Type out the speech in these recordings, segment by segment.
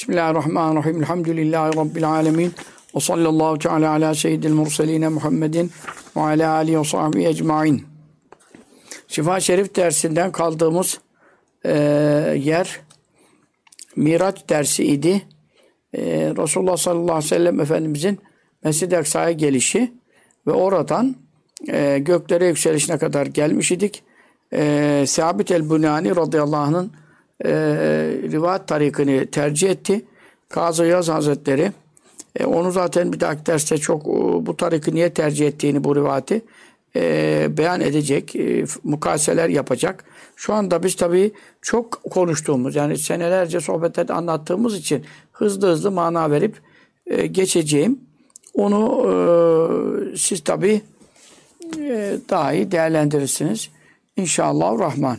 Bismillahirrahmanirrahim. Elhamdülillahi Rabbil alemin. Ve sallallahu teala ala seyyidil murseline Muhammedin ve ala alihi ve sahbihi ecmain. Şifa Şerif dersinden kaldığımız yer Miraç dersi idi. Resulullah sallallahu aleyhi ve sellem Efendimizin Mescid-i Aksa'ya gelişi ve oradan göklere yükselişine kadar gelmiş idik. Sabit el-Bunani radıyallahu anh'ın rivayet tarikini tercih etti. Kazı Yaz Hazretleri onu zaten bir dahaki derste çok bu tariki niye tercih ettiğini, bu rivayeti beyan edecek, mukayeseler yapacak. Şu anda biz tabii çok konuştuğumuz, yani senelerce sohbetlerde anlattığımız için hızlı mana verip geçeceğim. Onu siz tabii daha iyi değerlendirirsiniz. İnşallah Rahman.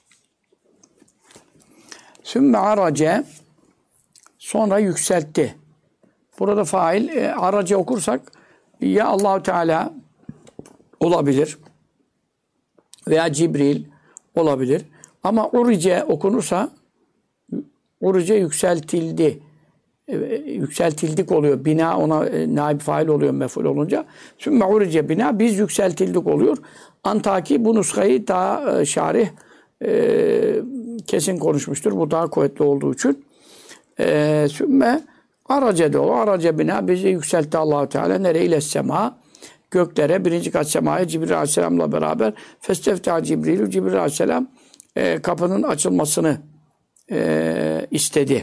Sümme arace, sonra yükseltti. Burada fail arace okursak ya Allahu Teala olabilir veya Cibril olabilir. Ama urice okunursa urice yükseltildi. Yükseltildik oluyor. Bina ona naib fail oluyor mef'ul olunca. Sümme urice bina, biz yükseltildik oluyor. Antaki bu nuskayı daha şarih kesin konuşmuştur. Bu daha kuvvetli olduğu için. Sümme arace de o. Arace bina, bizi yükseltti Allah-u Teala. Nereye? İle sema. Göklere, birinci kat semaya Cibril Aleyhisselam'la beraber festefta Cibril'ü, Cibril Aleyhisselam kapının açılmasını istedi.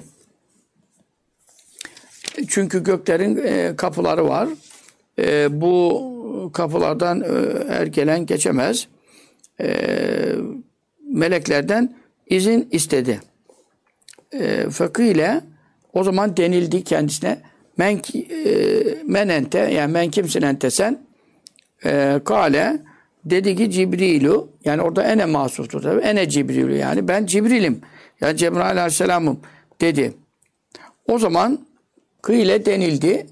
Çünkü göklerin kapıları var. Bu kapılardan her gelen geçemez. Meleklerden izin istedi. Fakile, o zaman denildi kendisine, men ente, yani men kimsin ente sen? Kale, dedi ki Cibril'u, yani orada ene mahsustur tabi, ene Cibril'u, yani ben Cibril'im, yani Cebrail Aleyhisselam'ım dedi. O zaman kıyle denildi,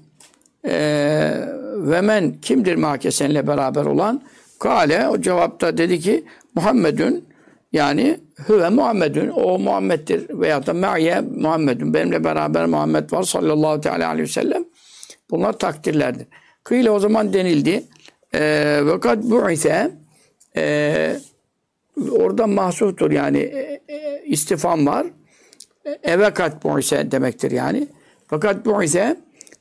ve men kimdir mâke seninle beraber olan? Kale, o cevapta dedi ki Muhammedun, yani hüve Muhammedun, o Muhammed'dir veyahut da me'ye Muhammedun, benimle beraber Muhammed var sallallahu teala aleyhi ve sellem. Bunlar takdirlerdir. Kıyle, o zaman denildi ve kad bu'ise, orada mahsustur, yani istifam var. Eve kad bu'ise demektir yani. Fakat bu'ise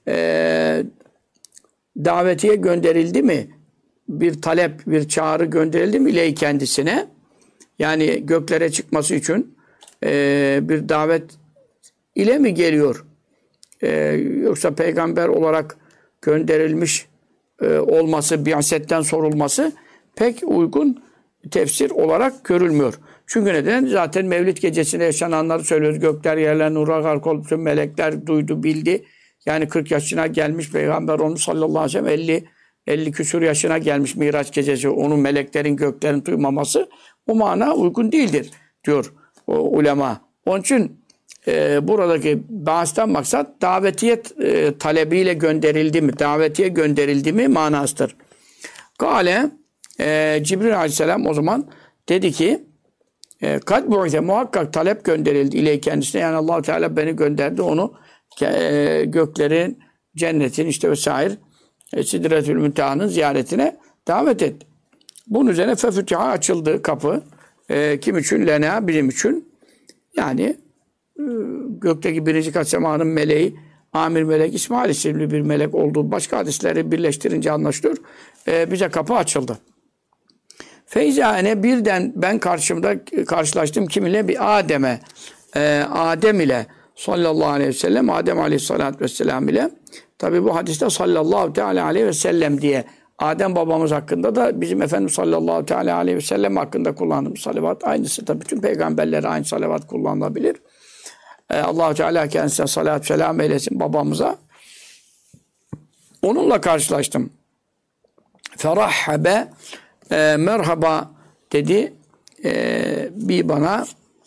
davetiye gönderildi mi? Bir talep, bir çağrı gönderildi mi iley kendisine? Yani göklere çıkması için bir davet ile mi geliyor? Yoksa peygamber olarak gönderilmiş olması, bi'asetten sorulması pek uygun tefsir olarak görülmüyor. Çünkü neden? Zaten Mevlid gecesinde yaşananları söylüyoruz. Gökler yerler nura gark olup bütün melekler duydu, bildi. Yani 40 yaşına gelmiş peygamber olmuş sallallahu aleyhi ve sellem, 50 küsur yaşına gelmiş Miraç gecesi, onun meleklerin göklerin duymaması o mana uygun değildir diyor o ulema. Onun için buradaki bahsten maksat davetiyet talebiyle gönderildi mi, davetiye gönderildi mi manasıdır. Kale Cibril Aleyhisselam o zaman dedi ki kad bu'ite, muhakkak talep gönderildi ile kendisine, yani Allah Teala beni gönderdi, onu göklerin, cennetin işte vesaire Sidretül Münteha'nın ziyaretine davet etti. Bunun üzerine fefütiha, açıldı kapı. Kim için? Lena, bizim için. Yani gökteki birinci kat semanın meleği, amir melek, İsmail isimli bir melek olduğu başka hadisleri birleştirince anlaşılıyor. Bize kapı açıldı. Feyzâne, birden ben karşılaştım kiminle? Bir Adem'e. Adem ile sallallahu aleyhi ve sellem, Adem aleyhissalatü vesselam ile. Tabi bu hadiste sallallahu teala aleyhi ve sellem diye, Adem babamız hakkında da bizim Efendimiz sallallahu teala aleyhi ve sellem hakkında kullandığımız salavat aynısı. Tabi bütün peygamberlere aynı salavat kullanılabilir. Allah-u Teala kendisine salat selam eylesin babamıza. Onunla karşılaştım. Ferahhabe, merhaba dedi bir bana,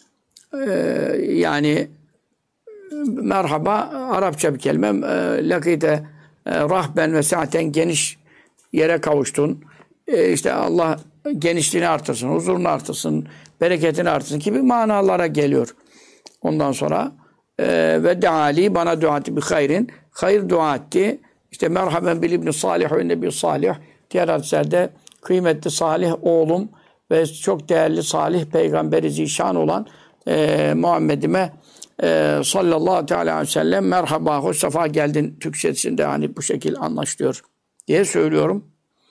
yani merhaba Arapça bir kelime. Lakite rahben ve saaten, geniş yere kavuştun. İşte Allah genişliğini artırsın, huzurunu artırsın, bereketini artırsın gibi manalara geliyor. Ondan sonra ve deali bana dua etti bir hayrin. Hayır dua etti. İşte merhaben bil ibn Salih ve nebi Salih. Diğer hadislerde kıymetli Salih oğlum ve çok değerli Salih peygamberi zişan olan Muhammed'ime sallallahu teala aleyhi ve sellem merhaba, hoş sefa geldin Türkçesinde hani bu şekil anlaşılıyor diye söylüyorum.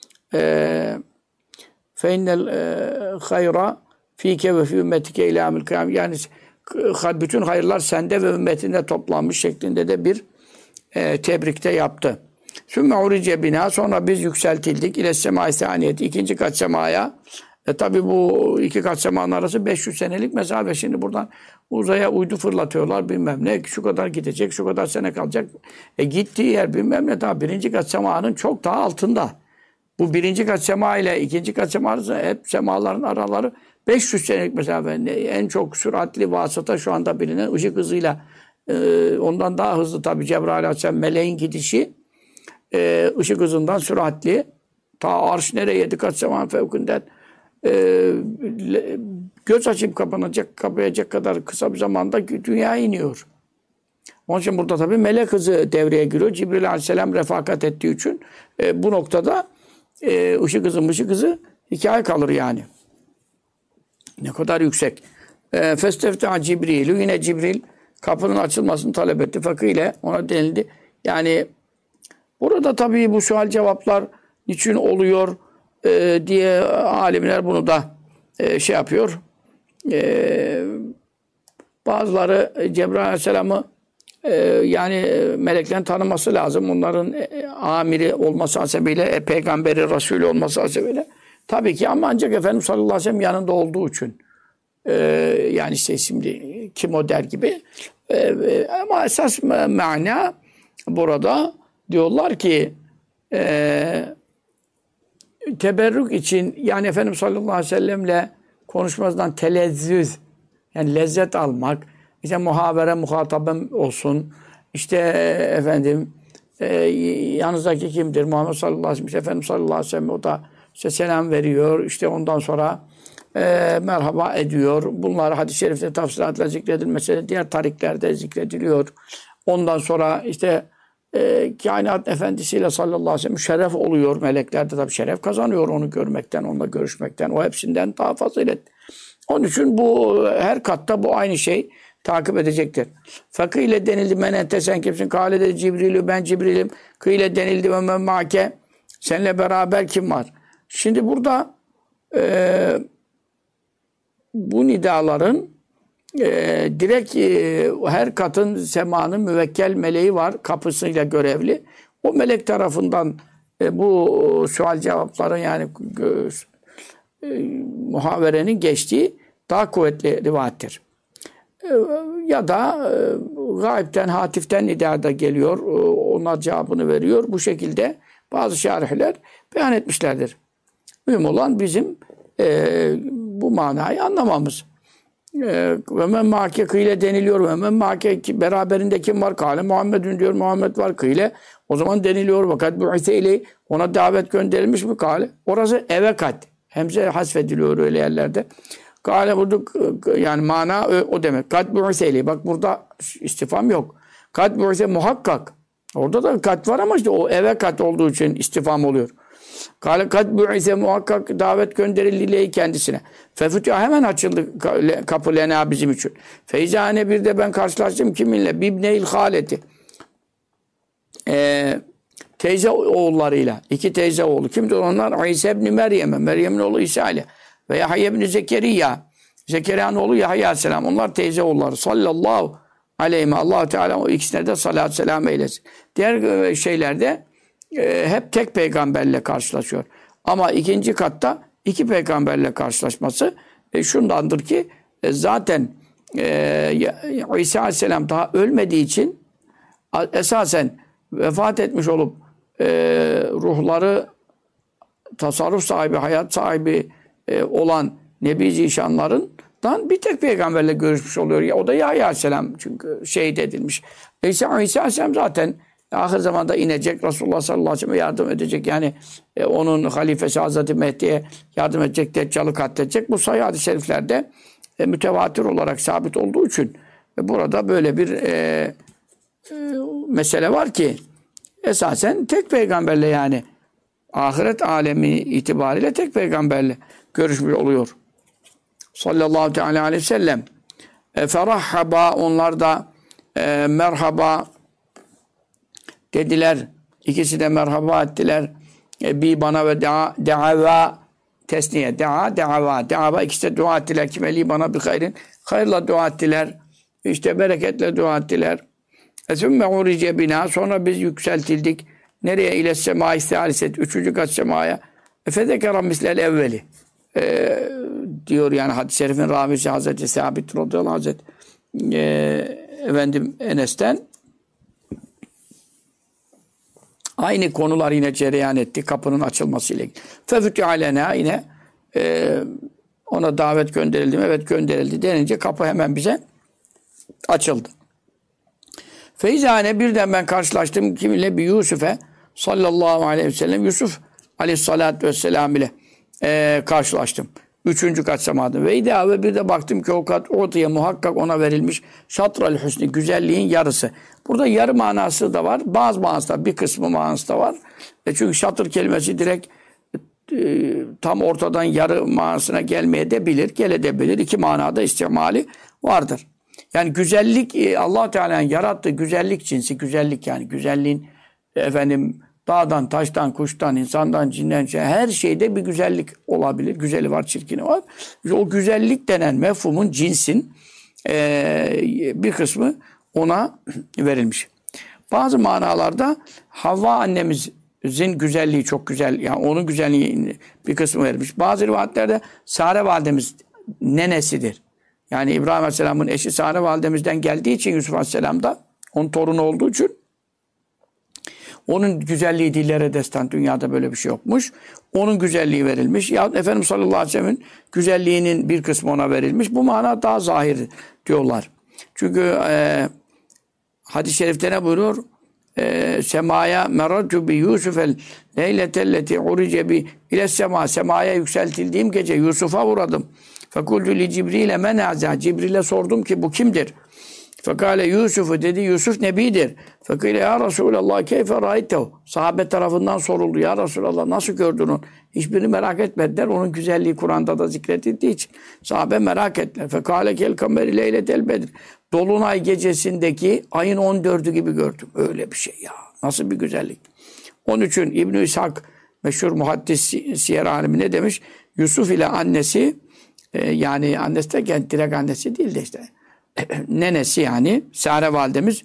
Fe innel hayra fike ve fi ümmetike ila yevmil kıyam. Yani bütün hayırlar sende ve ümmetinde toplanmış şeklinde de bir tebrikte yaptı. Sümme urice bina, sonra biz yükseltildik ile semâ-i sâniyeti, ikinci kat semaya. Tabi bu iki kat semanın arası 500 senelik mesafe. Şimdi buradan uzaya uydu fırlatıyorlar bilmem ne. Şu kadar gidecek, şu kadar sene kalacak. Gittiği yer bilmem ne. Daha birinci kat semanın çok daha altında. Bu birinci kat sema ile ikinci kat sema arası hep semaların araları 500 senelik mesafe. En çok süratli vasıta şu anda bilinen ışık hızıyla ondan daha hızlı tabi Cebrail Aleyhisselam meleğin gidişi ışık hızından süratli. Ta arş nereye 7 kat semanın fevkinden göz açıp kapayacak kadar kısa bir zamanda dünyaya iniyor. Onun için burada tabii melek hızı devreye giriyor. Cibril Aleyhisselam refakat ettiği için bu noktada ışık hızı hikaye kalır yani. Ne kadar yüksek. Festefta Cibril'ü, yine Cibril kapının açılmasını talep etti. Fakı ile ona denildi. Yani burada tabii bu sual cevaplar niçin oluyor diye alimler bunu da şey yapıyor. Bazıları Cebrail Aleyhisselam'ı yani meleklerin tanıması lazım. Onların amiri olması hasebiyle, peygamberi, Resulü olması hasebiyle. Tabii ki ama ancak Efendimiz sallallahu aleyhi ve sellem yanında olduğu için. Yani işte şimdi kim o der gibi. Ama esas mana burada diyorlar ki teberrük için, yani Efendimiz sallallahu aleyhi ve sellemle konuşmazdan telezzüz, yani lezzet almak, işte muhabere, muhatabem olsun, işte efendim yanınızdaki kimdir? Muhammed sallallahu aleyhi ve sellem, işte Efendimiz sallallahu aleyhi ve sellem, o da işte selam veriyor, işte ondan sonra merhaba ediyor. Bunlar hadis-i şerifte tafsilatla zikredilmesi, diğer tariklerde zikrediliyor. Ondan sonra işte kainat efendisiyle sallallahu aleyhi ve sellem şeref oluyor. Melekler de tabii şeref kazanıyor onu görmekten, onunla görüşmekten. O hepsinden daha fazilet. Onun için bu her katta bu aynı şey takip edecektir. Fakı ile denildi men ente, sen kimsin? Kâle dedi Cibril'ü, ben Cibril'im. Kıyle denildi ve men mâke, seninle beraber kim var? Şimdi burada bu nidaların direkt her katın semanın müvekkel meleği var, kapısıyla görevli. O melek tarafından bu sual cevapların yani muhaverenin geçtiği daha kuvvetli rivayettir. Ya da gaybten, hatiften nida da geliyor. Onlar cevabını veriyor. Bu şekilde bazı şarihler beyan etmişlerdir. Mühim olan bizim bu manayı anlamamız. Ve men mâke kıyle deniliyor. Ve men mâke beraberinde kim var? Kâle Muhammedun diyor. Muhammed var kıyle. O zaman deniliyor. Vakat bu'ise ile ona davet gönderilmiş mi? Kâle. Orası evekat. Hemze hasfediliyor öyle yerlerde. Kâle burada yani mana o demek. Kat bu'ise ile. Bak burada istifam yok. Kat bu'ise muhakkak. Orada da kat var ama işte o evekat olduğu için istifam oluyor. Kâle kat bu'ise muhakkak davet gönderildiği kendisine. Fefutya hemen açıldı kapı lena bizim için. Feyzane bir de ben karşılaştım kiminle? Bibneil haleti. Teyze oğullarıyla. 2 teyze oğlu. Kimdir onlar? İsa ibn Meryem'e. Meryem'in oğlu İsa ile. Ve Yahya ibn Zekeriya. Zekeriya'nın oğlu Yahya aleyhisselam. Onlar teyze oğulları. Sallallahu aleyhi Allah Teala o ikisine de salatü selam eylesin. Diğer şeylerde hep tek peygamberle karşılaşıyor. Ama ikinci katta 2 peygamberle karşılaşması şundandır ki zaten İsa aleyhisselam daha ölmediği için esasen vefat etmiş olup ruhları tasarruf sahibi, hayat sahibi olan Nebi Zişanlarından bir tek peygamberle görüşmüş oluyor. O da Yahya aleyhisselam çünkü şehit edilmiş. İsa aleyhisselam zaten ahir zamanda inecek. Resulullah sallallahu aleyhi ve sellem yardım edecek. Yani onun halifesi Hazreti Mehdi'ye yardım edecek. Deccal'ı katledecek. Bu sayı hadis-i şeriflerde mütevatir olarak sabit olduğu için Burada böyle bir mesele var ki esasen tek peygamberle yani ahiret alemi itibariyle tek peygamberle görüşmüş oluyor. Sallallahu teala aleyhi ve sellem. Ferahhaba onlar da merhaba dediler. İkisi de merhaba ettiler. Bir bana ve da'ava tesniye. Da'ava ikisi de dua ettiler. Kimeli bana bir hayrin. Hayırla dua ettiler. İşte bereketle dua ettiler. Sümme urice bina. Sonra biz yükseltildik. Nereye? İle semâ-i sâliset. Üçüncü kat semaya. Fezekera mislel evveli. Diyor yani hadis-i şerifin ravisi Hazreti Sabit radıyallahu anh Hazreti efendim Enes'ten aynı konular yine cereyan etti kapının açılmasıyla. Fefütü alena yine ona davet gönderildi mi? Evet gönderildi denince kapı hemen bize açıldı. Feyzane birden ben karşılaştım kiminle? Bir Yusuf'e sallallahu aleyhi ve sellem Yusuf aleyhissalatü vesselam ile karşılaştım. Üçüncü kat semadı. Ve bir de baktım ki o kat ortaya muhakkak ona verilmiş şatral hüsnü güzelliğin yarısı. Burada yarı manası da var. Bazı manası da bir kısmı manası da var. Çünkü şatır kelimesi direkt tam ortadan yarı manasına gelmeye de bilir. Gelebilir. İki manada istimali vardır. Yani güzellik Allah Teala'nın yarattığı güzellik cinsi güzellik yani güzelliğin efendim dağdan, taştan, kuştan, insandan, cinden, her şeyde bir güzellik olabilir. Güzeli var, çirkini var. O güzellik denen mefhumun cinsin bir kısmı ona verilmiş. Bazı manalarda Havva annemizin güzelliği çok güzel. Yani onun güzelliği bir kısmı verilmiş. Bazı rivayetlerde Sare validemiz nenesidir. Yani İbrahim Aleyhisselam'ın eşi Sare validemizden geldiği için Yusuf Aleyhisselam da onun torunu olduğu için onun güzelliği dillere destan. Dünyada böyle bir şey yokmuş. Onun güzelliği verilmiş. Ya Efendimiz sallallahu aleyhi ve sellem'in güzelliğinin bir kısmı ona verilmiş. Bu mana daha zahir diyorlar. Çünkü hadis-i şerifte ne buyuruyor? Semaya meratu bi Yusufel leyletelleti urice bi ile sema. Semaya yükseltildiğim gece Yusuf'a uğradım. Fekultu li Cibril'e men haza. Cibril'e sordum ki bu kimdir? Fekale Yusuf'u dedi Yusuf nebidir. Fekale ya Resulallah keyfe ra'aytehu. Sahabe tarafından soruldu ya Resulallah nasıl gördün onu? Hiçbirini merak etmediler. Onun güzelliği Kur'an'da da zikredildiği için. Sahabe merak ettiler. Fekale kel kameri leyletel bedir. Dolunay gecesindeki ayın 14'ü gibi gördüm. Öyle bir şey ya. Nasıl bir güzellik. Onun için İbn-i İshak meşhur muhaddis siyer alimi ne demiş? Yusuf ile annesi yani annesi de direkt annesi değil de işte nenesi yani Sare validemiz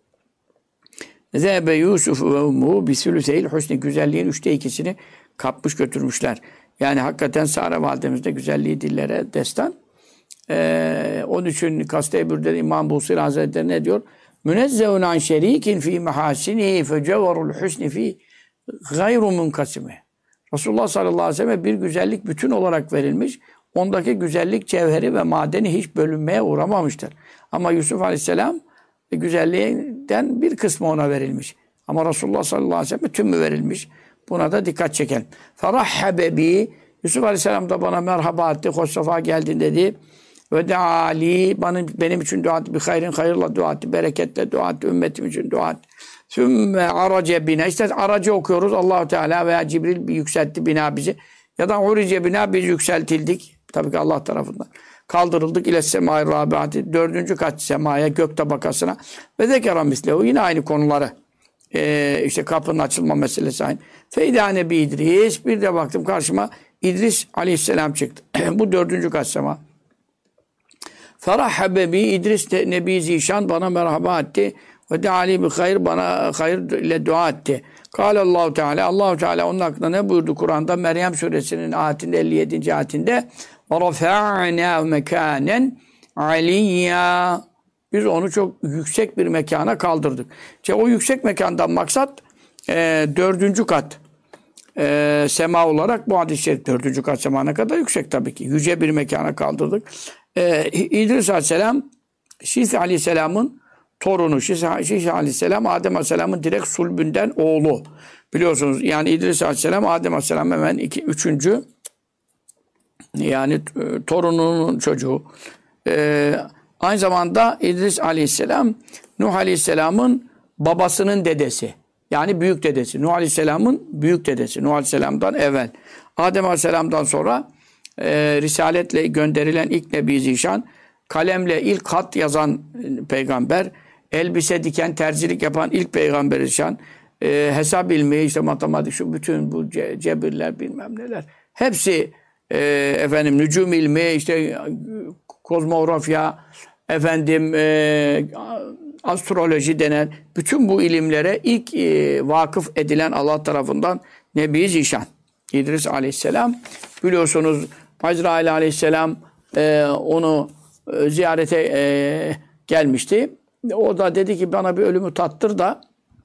Zebe Yusuf ve ummu bisülüseyil husni güzelliğin 2/3'ünü kapmış götürmüşler. Yani hakikaten Sare validemiz de güzelliği dillere destan. Onun için Kastebür'de İmam Busiri Hazretleri ne diyor? Münezzehun an şerikin fi mahasinihi fe cevarul husni fi gayru munkasimi. Resulullah sallallahu aleyhi ve sellem bir güzellik bütün olarak verilmiş. Ondaki güzellik cevheri ve madeni hiç bölünmeye uğramamıştır. Ama Yusuf Aleyhisselam güzelliğinden bir kısmı ona verilmiş. Ama Resulullah sallallahu aleyhi ve sellem tümü verilmiş. Buna da dikkat çekelim. Ferahhabe bi Yusuf Aleyhisselam da bana merhaba etti. Hoş sefa geldin dedi. Ve de ali benim için dua etti. Bir hayırla dua etti. Bereketle dua etti. Ümmetim için dua etti. Sümme arace bina. İşte aracı okuyoruz. Allah-u Teala veya Cibril bir yükseltti bina bizi. Ya da urice bina biz yükseltildik. Tabii ki Allah tarafından. Kaldırıldık ile semai rabiati. 4. kat semaya, gök tabakasına. Ve zekera mislehu. Yine aynı konuları. İşte kapının açılma meselesi aynı. Feydane bi İdris. Bir de baktım karşıma İdris aleyhisselam çıktı. Bu 4. kat sema. Ferahhabe bi İdris de Nebi Zişan bana merhaba etti. Ve de Ali bi hayır bana hayır ile dua etti. Allahu Teala Allahu Teala onun hakkında ne buyurdu Kur'an'da Meryem suresinin ayetinde 57. ayetinde ve rafa'na mekanen aliyya biz onu çok yüksek bir mekana kaldırdık. İşte o yüksek mekandan maksat 4. kat sema olarak bu hadis-i şerif 4. kat sema ne kadar yüksek tabii ki. Yüce bir mekana kaldırdık. İdris Aleyhisselam Şis Aleyhisselam'ın torunu. Şis Aleyhisselam Adem Aleyhisselam'ın direkt sulbünden oğlu. Biliyorsunuz yani İdris Aleyhisselam Adem Aleyhisselam hemen 3. yani torununun çocuğu. Aynı zamanda İdris aleyhisselam, Nuh aleyhisselamın babasının dedesi. Yani büyük dedesi. Nuh aleyhisselamın büyük dedesi. Nuh aleyhisselamdan evvel. Adem aleyhisselamdan sonra risaletle gönderilen ilk Nebi Zişan, kalemle ilk hat yazan peygamber, elbise diken, terzilik yapan ilk peygamber Zişan, hesap ilmi, işte matematik, şu bütün bu cebirler bilmem neler. Hepsi nücum ilmi, işte kozmografya, astroloji denen bütün bu ilimlere ilk vakıf edilen Allah tarafından Nebi Zişan. İdris aleyhisselam. Biliyorsunuz Azrail aleyhisselam onu ziyarete gelmişti. O da dedi ki bana bir ölümü tattır da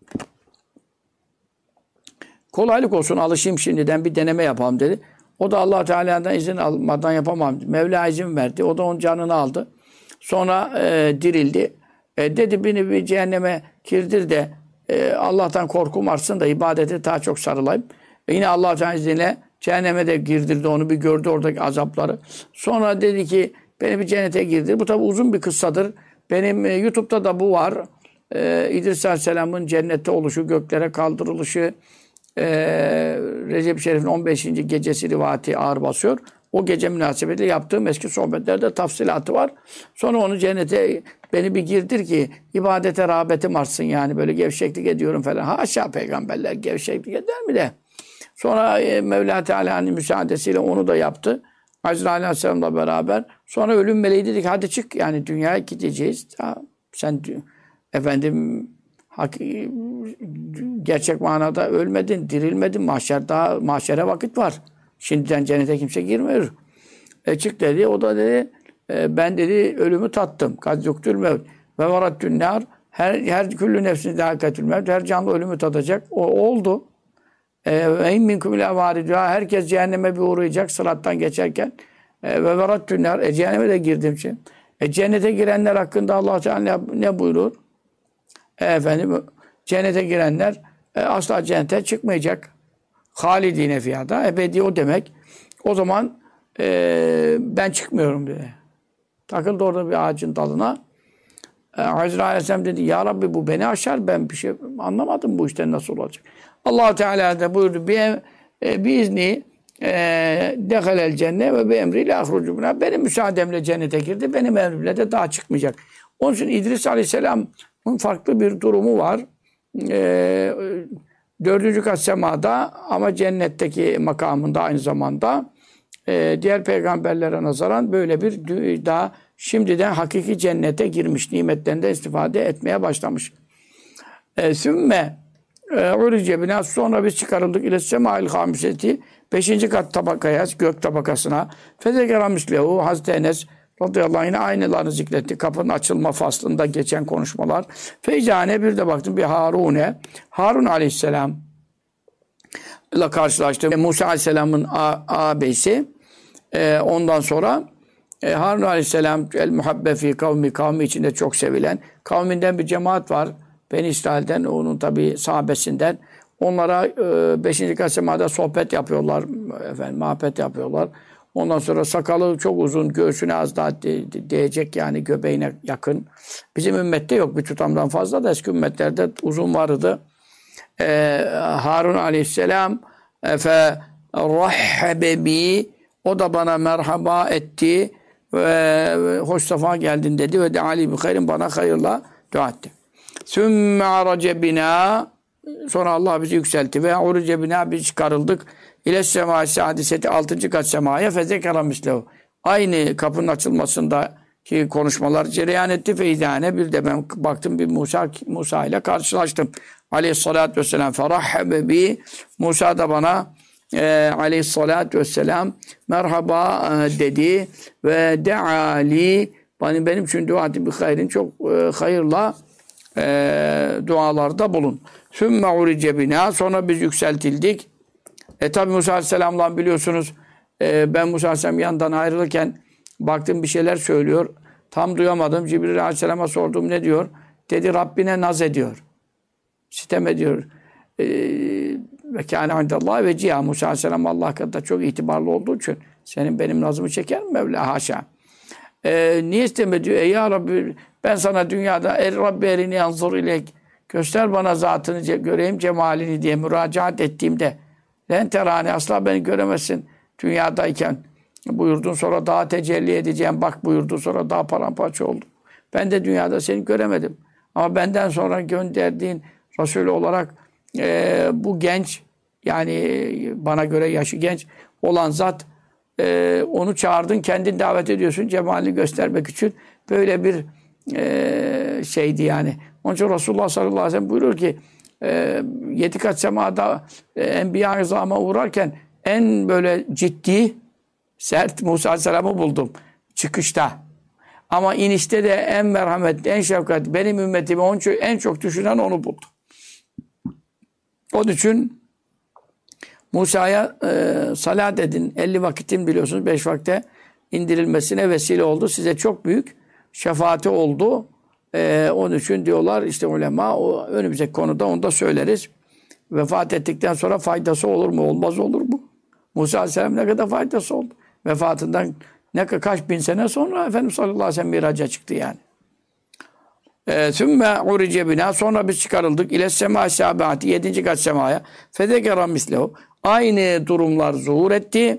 kolaylık olsun, alışayım şimdiden, bir deneme yapalım dedi. O da Allah Teala'dan izin almadan yapamam. Mevla izin verdi. O da onun canını aldı. Sonra dirildi. Dedi beni bir cehenneme girdir de Allah'tan korkum artsın da ibadete daha çok sarılayım. Yine Allah Teala izniyle cehenneme de girdirdi, onu bir gördü oradaki azapları. Sonra dedi ki beni bir cennete girdir. Bu tabi uzun bir kıssadır. Benim YouTube'da da bu var. İdris Aleyhisselam'ın cennette oluşu, göklere kaldırılışı, Recep-i Şerif'in 15. gecesi rivayeti ağır basıyor. O gece münasebetiyle yaptığım eski sohbetlerde tafsilatı var. Sonra onu cennete beni bir girdir ki ibadete rağbetim artsın, yani böyle gevşeklik ediyorum falan. Haşa, peygamberler gevşeklik eder mi de? Sonra Mevla Teala'nın müsaadesiyle onu da yaptı. Azrail Aleyhisselam'la beraber. Sonra ölüm meleği dedik hadi çık, yani dünyaya gideceğiz. Ya, sen gerçek manada ölmedin, dirilmedin. Mahşere vakit var. Şimdiden cennete kimse girmiyor. Çık dedi. O da dedi ben dedi ölümü tattım. Kad yuktül mevt ve varattün nar. Her küllü nefsin zâiketül mevt. Her canlı ölümü tadacak. O oldu. Ve in minkum ilâ vâridûhâ. Herkes cehenneme bir uğrayacak sırattan geçerken. Ve varattün nar. Cehenneme de girdim şimdi. Cennete girenler hakkında Allah Teala ne buyurur? Cennete girenler asla cennete çıkmayacak. Halidine fiyada. Ebedi o demek. O zaman ben çıkmıyorum dedi. Takıldı orada bir ağacın dalına. Azrail Aleyhisselam dedi ya Rabbi bu beni aşar. Ben bir şey anlamadım bu işten nasıl olacak. Allah Teala da buyurdu biizni dehalel cennet ve bi emriyle ahrucu buna. Benim müsaademle cennete girdi. Benim emrimle de daha çıkmayacak. Onun için İdris Aleyhisselam'ın farklı bir durumu var. 4. kat semada ama cennetteki makamında aynı zamanda diğer peygamberlere nazaran böyle bir daha şimdiden hakiki cennete girmiş, nimetlerinden istifade etmeye başlamış. Sümme urice bina, sonra biz çıkarıldık ile semail hamiseti, 5. kat tabakaya, gök tabakasına. Fezekera mislehu, Hazreti Enes radıyallahu anh yine aynılarını zikretti. Kapının açılma faslında geçen konuşmalar. Feyzane bir de baktım bir Harun aleyhisselam ile karşılaştım. Musa aleyhisselamın ağabeysi. Ondan sonra Harun aleyhisselam el muhabbe fi kavmi içinde çok sevilen. Kavminden bir cemaat var. Beni İsrail'den, onun tabi sahabesinden. Onlara 5. kat semada sohbet yapıyorlar. Muhabbet yapıyorlar. Ondan sonra sakalı çok uzun, göğsüne az daha değecek, yani göbeğine yakın. Bizim ümmette yok bir tutamdan fazla da eski ümmetlerde uzun vardı. Harun aleyhisselam rahhebe bi, o da bana merhaba etti ve hoş safa geldin dedi ve de Ali bi hayrin, bana hayırla dua etti. Sümme arace bina, sonra Allah bizi yükseltti ve uruce bina, biz çıkarıldık ile semâ sadiseti, 6. kat semaya fezekera mislehu. Aynı kapının açılmasındaki konuşmalar cereyan etti. Feydâne, bir de ben baktım bir Musa ile karşılaştım. Aleyhissalâtu vesselâm ferahhebe bi, Musa da bana aleyhissalâtu vesselâm merhaba dedi ve de'ali, benim için dua etti bir hayrin, çok hayırla dualarda bulun. Sümme urice bina, sonra biz yükseltildik. Tabi Musa Aleyhisselam'la biliyorsunuz ben Musa Aleyhisselam yandan ayrılırken baktım bir şeyler söylüyor. Tam duyamadım. Cibril Aleyhisselam'a sordum, ne diyor? Dedi Rabbine naz ediyor. Sitem ediyor. Ve kâne indallâhi veciha. Musa Aleyhisselam Allah katında çok itibarlı olduğu için senin benim nazımı çeker mi Mevla? Haşa. Niye isteme diyor. Ya Rabbi ben sana dünyada Rabbi erini yanzur ilek. Göster bana zatını göreyim cemalini diye müracaat ettiğimde len terani asla beni göremezsin dünyadayken buyurdun, sonra daha tecelli edeceğim bak buyurdun, sonra daha paramparça oldum. Ben de dünyada seni göremedim. Ama benden sonra gönderdiğin Resul olarak bu genç, yani bana göre yaşı genç olan zat, onu çağırdın, kendin davet ediyorsun cemalini göstermek için. Böyle bir şeydi yani. Onun için Resulullah sallallahu aleyhi ve sellem buyurur ki 7 kat semada Enbiya-i İzam'a uğrarken en böyle ciddi, sert Musa aleyhisselam'ı buldum çıkışta. Ama inişte de en merhametli, en şefkatli, benim ümmetimi en çok düşünen onu buldu. Onun için Musa'ya salat edin. 50 vakitin biliyorsunuz 5 vakte indirilmesine vesile oldu. Size çok büyük şefaati oldu. Onun için diyorlar işte ulema, o önümüzdeki konuda onu da söyleriz. Vefat ettikten sonra faydası olur mu? Olmaz olur mu? Musa aleyhisselam ne kadar faydası oldu? Vefatından kaç bin sene sonra Efendimiz sallallahu aleyhi ve sellem miraca çıktı yani. Sümme urice bina, sonra biz çıkarıldık ile sema şabaati 7. kat semaya. Fedekera mislehu, aynı durumlar zuhur etti.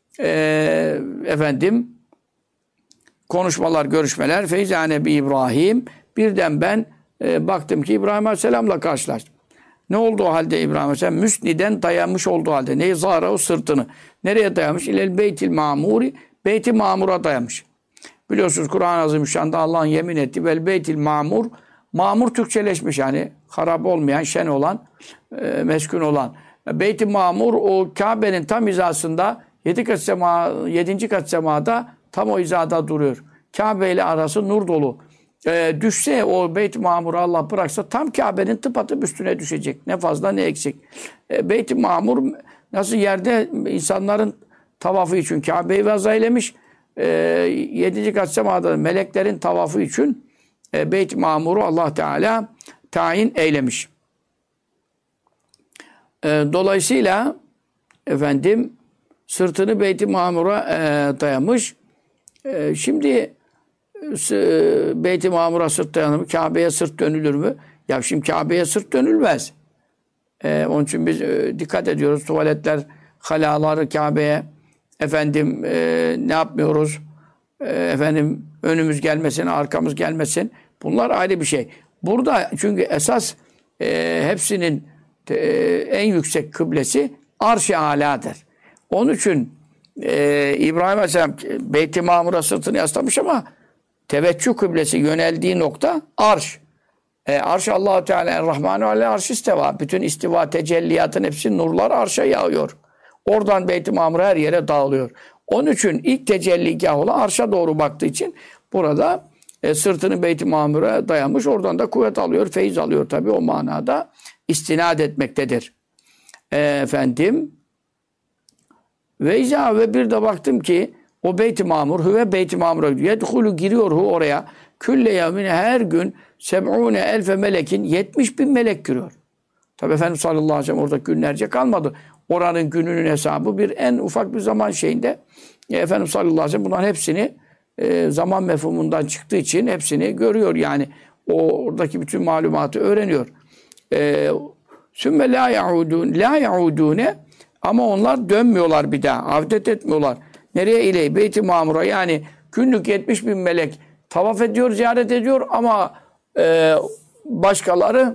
Konuşmalar, görüşmeler. Feyzane bi İbrahim, birden ben baktım ki İbrahim aleyhisselamla karşılaştım. Ne olduğu halde İbrahim aleyhisselam müsniden dayanmış olduğu halde, neyi zara o sırtını nereye dayamış? İlel beytil mamuri, Beyt-i Mamur'a dayamış. Biliyorsunuz Kur'an-ı Azimüşşan'da Allah'ın yemin etti. Vel beytil mamur. Mamur Türkçeleşmiş yani. Harap olmayan, şen olan, meskun olan. Beyt-i Mamur o Kabe'nin tam hizasında 7. kat semada tam o hizada duruyor. Kabe ile arası nur dolu. Düşse o Beyt-i Mamur'u Allah bıraksa tam Kabe'nin tıpatıp üstüne düşecek. Ne fazla ne eksik. Beyt-i Mamur nasıl yerde insanların tavafı için Kabe'yi vaza eylemiş. 7. kat semada meleklerin tavafı için Beyt-i Mamur'u Allah Teala tayin eylemiş. Dolayısıyla sırtını Beyt-i Mamur'a dayamış. Şimdi Beyt-i Mamur'a sırt dayanır mı? Kabe'ye sırt dönülür mü? Ya şimdi Kabe'ye sırt dönülmez. Onun için biz dikkat ediyoruz. Tuvaletler, halaları Kabe'ye ne yapmıyoruz? Önümüz gelmesin, arkamız gelmesin. Bunlar ayrı bir şey. Burada çünkü esas hepsinin en yüksek kıblesi Arş-ı Alâ'dır. Onun için İbrahim Aleyhisselam Beyt-i Mamur'a sırtını yaslamış ama teveccüh kıblesi, yöneldiği nokta Arş. Arş Allah-u Teala Rahmanu aleyh arş isteva. Bütün istiva tecelliyatın hepsi nurlar arşa yağıyor. Oradan Beyt-i Mamur her yere dağılıyor. Onun için ilk tecelligah olan arşa doğru baktığı için burada sırtını Beyt-i Mamur'a dayamış. Oradan da kuvvet alıyor, feyiz alıyor tabii, o manada istinad etmektedir. Ve bir de baktım ki o Beyt-i Mamur, Hüve Beyt-i Mamur'a gidiyor. Yedhulu, giriyor oraya. Külle yevmine, her gün 70.000 melekin, 70.000 melek giriyor. Tabii Efendimiz sallallahu aleyhi ve sellem orada günlerce kalmadı. Oranın gününün hesabı bir en ufak bir zaman şeyinde Efendimiz sallallahu aleyhi ve sellem bunların hepsini zaman mefhumundan çıktığı için hepsini görüyor yani. Oradaki bütün malumatı öğreniyor. Sümme la yaudune, ama onlar dönmüyorlar bir daha. Avdet etmiyorlar. Nereye? İley Beyt-i Mamur'a, yani günlük 70.000 melek tavaf ediyor, ziyaret ediyor ama başkaları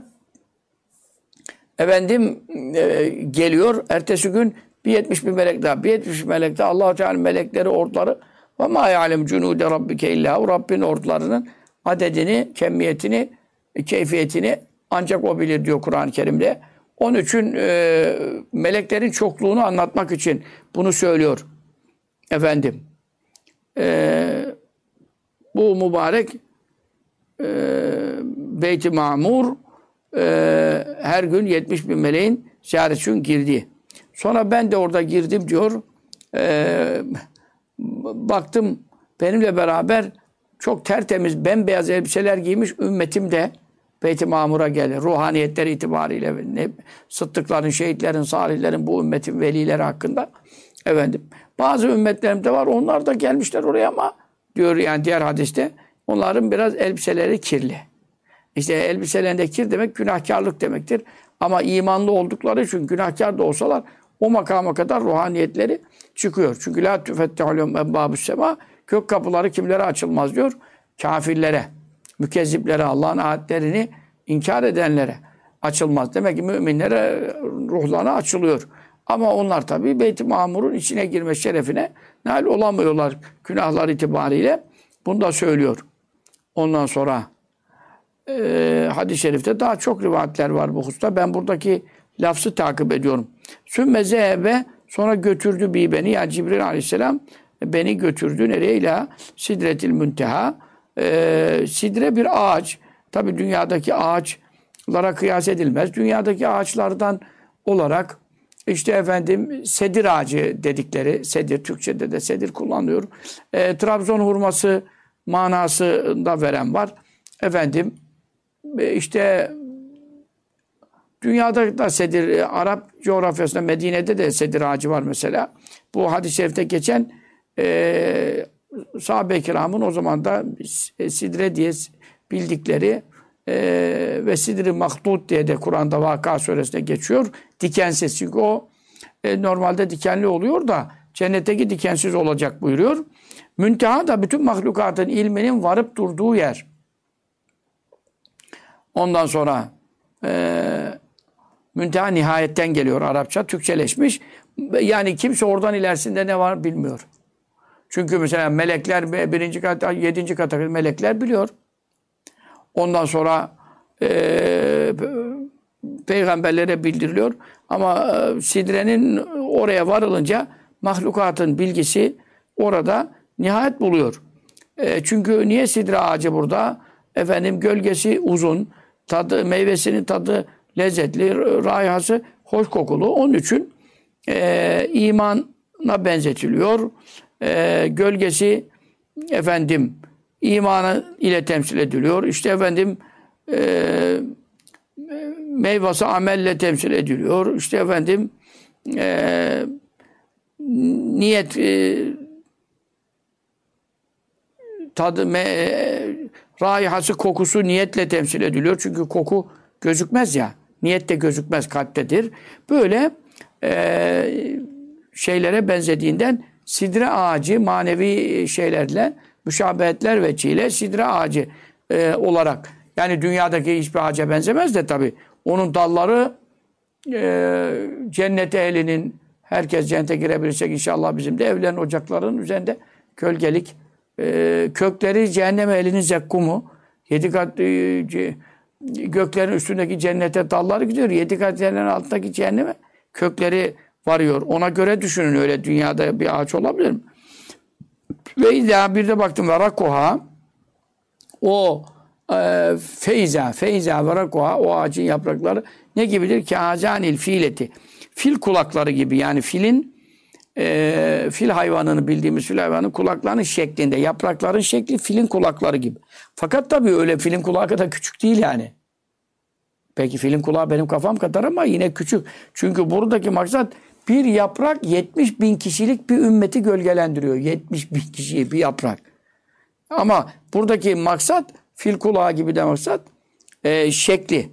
geliyor. Ertesi gün bir 70.000 melek daha. Bir 70.000 melek daha. Allah-u Teala melekleri, orduları ve ma ya'lem cunude rabbike illa, Rabbin ordularının adedini, kemiyetini, keyfiyetini ancak o bilir diyor Kur'an-ı Kerim'de. Onun için meleklerin çokluğunu anlatmak için bunu söylüyor. Bu mübarek Beyt-i Mamur her gün 70.000 meleğin ziyaret için girdi. Sonra ben de orada girdim diyor. Baktım benimle beraber çok tertemiz, bembeyaz elbiseler giymiş ümmetim de Beyt-i Mamur'a geldi. Ruhaniyetleri itibariyle, sıddıkların, şehitlerin, salihlerin, bu ümmetin velileri hakkında. Bazı ümmetlerim de var. Onlar da gelmişler oraya ama diyor yani diğer hadiste. Onların biraz elbiseleri kirli. İşte elbiselerinde kir demek günahkarlık demektir. Ama imanlı oldukları için günahkar da olsalar o makama kadar ruhaniyetleri çıkıyor. Çünkü la tüfettehulûm ebbâbus semâ, kök kapıları kimlere açılmaz diyor? Kafirlere, mükezziplere, Allah'ın ayetlerini inkar edenlere açılmaz. Demek ki müminlere ruhlarına açılıyor. Ama onlar tabii Beyt-i Mamur'un içine girme şerefine nail olamıyorlar günahlar itibariyle. Bunu da söylüyor. Ondan sonra hadis-i şerifte daha çok rivayetler var bu hususta. Ben buradaki lafzı takip ediyorum. Sümme zehebe, sonra götürdü beni, yani Cibril aleyhisselam beni götürdü nereye? İlâ sidretil münteha. Sidre bir ağaç. Tabi dünyadaki ağaçlara kıyas edilmez. Dünyadaki ağaçlardan olarak işte efendim sedir ağacı dedikleri, sedir, Türkçe'de de sedir kullanılıyor. Trabzon hurması manasında veren var. Efendim işte dünyada da sedir, Arap coğrafyasında Medine'de de sedir ağacı var mesela. Bu hadis-i şerifte geçen sahabe-i kiramın o zaman da sidre diye bildikleri ve sidri mahdud diye de Kur'an'da Vakıa suresinde geçiyor. Dikensiz. Çünkü o normalde dikenli oluyor da cennetteki dikensiz olacak buyuruyor. Münteha da bütün mahlukatın ilminin varıp durduğu yer. Ondan sonra münteha nihayetten geliyor Arapça. Türkçeleşmiş. Yani kimse oradan ilerisinde ne var bilmiyor. Çünkü mesela melekler birinci kata, 7. kata melekler biliyor. Ondan sonra peygamberlere bildiriliyor. Ama sidrenin oraya varılınca mahlukatın bilgisi orada nihayet buluyor. Çünkü niye sidre ağacı burada? Efendim gölgesi uzun, tadı, meyvesinin tadı lezzetli, raihası hoş kokulu. Onun için imana benzetiliyor. Gölgesi efendim imanı ile temsil ediliyor. İşte efendim meyvesi amelle temsil ediliyor. İşte efendim niyet tadı raihası kokusu niyetle temsil ediliyor. Çünkü koku gözükmez ya. Niyet de gözükmez, kalptedir. Böyle şeylere benzediğinden sidre ağacı manevi şeylerle müşabehetler veçiyle sidre ağacı olarak, yani dünyadaki hiçbir ağaca benzemez de tabii onun dalları cennete ehlinin, herkes cennete girebilirsek inşallah bizim de evlerin, ocakların üzerinde gölgelik, kökleri cehennem ehlinin zekkumu, 7 kat göklerin üstündeki cennete dalları gidiyor, 7 kat yerlerin altındaki cehenneme kökleri varıyor. Ona göre düşünün, öyle dünyada bir ağaç olabilir mi? Ve izâ, bir de baktım verakuha, o feyza verakuha, o ağacın yaprakları ne gibidir ki? Azanil fileti, fil kulakları gibi, yani fil hayvanını, bildiğimiz fil hayvanının kulaklarının şeklinde, yaprakların şekli filin kulakları gibi. Fakat tabii öyle filin kulağı kadar küçük değil yani. Peki filin kulağı benim kafam kadar ama yine küçük. Çünkü buradaki maksat, bir yaprak 70 bin kişilik bir ümmeti gölgelendiriyor. 70 bin kişiyi bir yaprak. Ama buradaki maksat, fil kulağı gibi de maksat, şekli,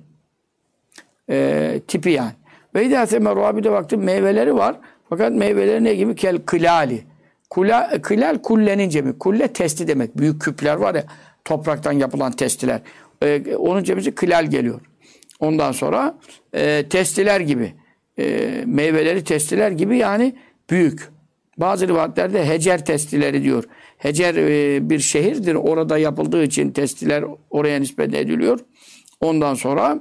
tipi yani. Ve idâ bir de baktım meyveleri var. Fakat meyveleri ne gibi? Kel kılali. Kılal kullenin cemi. Kulle testi demek. Büyük küpler var ya, topraktan yapılan testiler. Onun cemisi kılal geliyor. Ondan sonra testiler gibi. Meyveleri testiler gibi, yani büyük. Bazı rivayetlerde Hecer testileri diyor. Hecer bir şehirdir. Orada yapıldığı için testiler oraya nispet ediliyor. Ondan sonra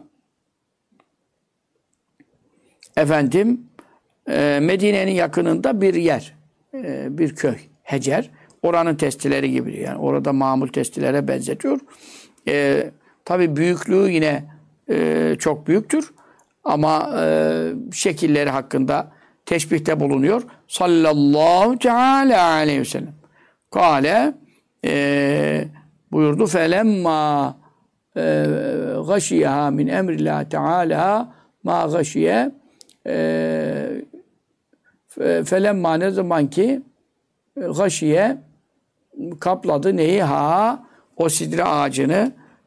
efendim Medine'nin yakınında bir yer. Bir köy. Hecer. Oranın testileri gibi. Yani orada mamul testilere benzetiyor. Tabii büyüklüğü yine çok büyüktür. Ama şekilleri hakkında teşbihte bulunuyor. Sallallahu teala aleyhi ve sellem. Kale buyurdu felemma gâşiyeha min emrillah teala ma gâşiye felemma, ne zaman ki gâşiye kapladı neyi? O sidre ağacını.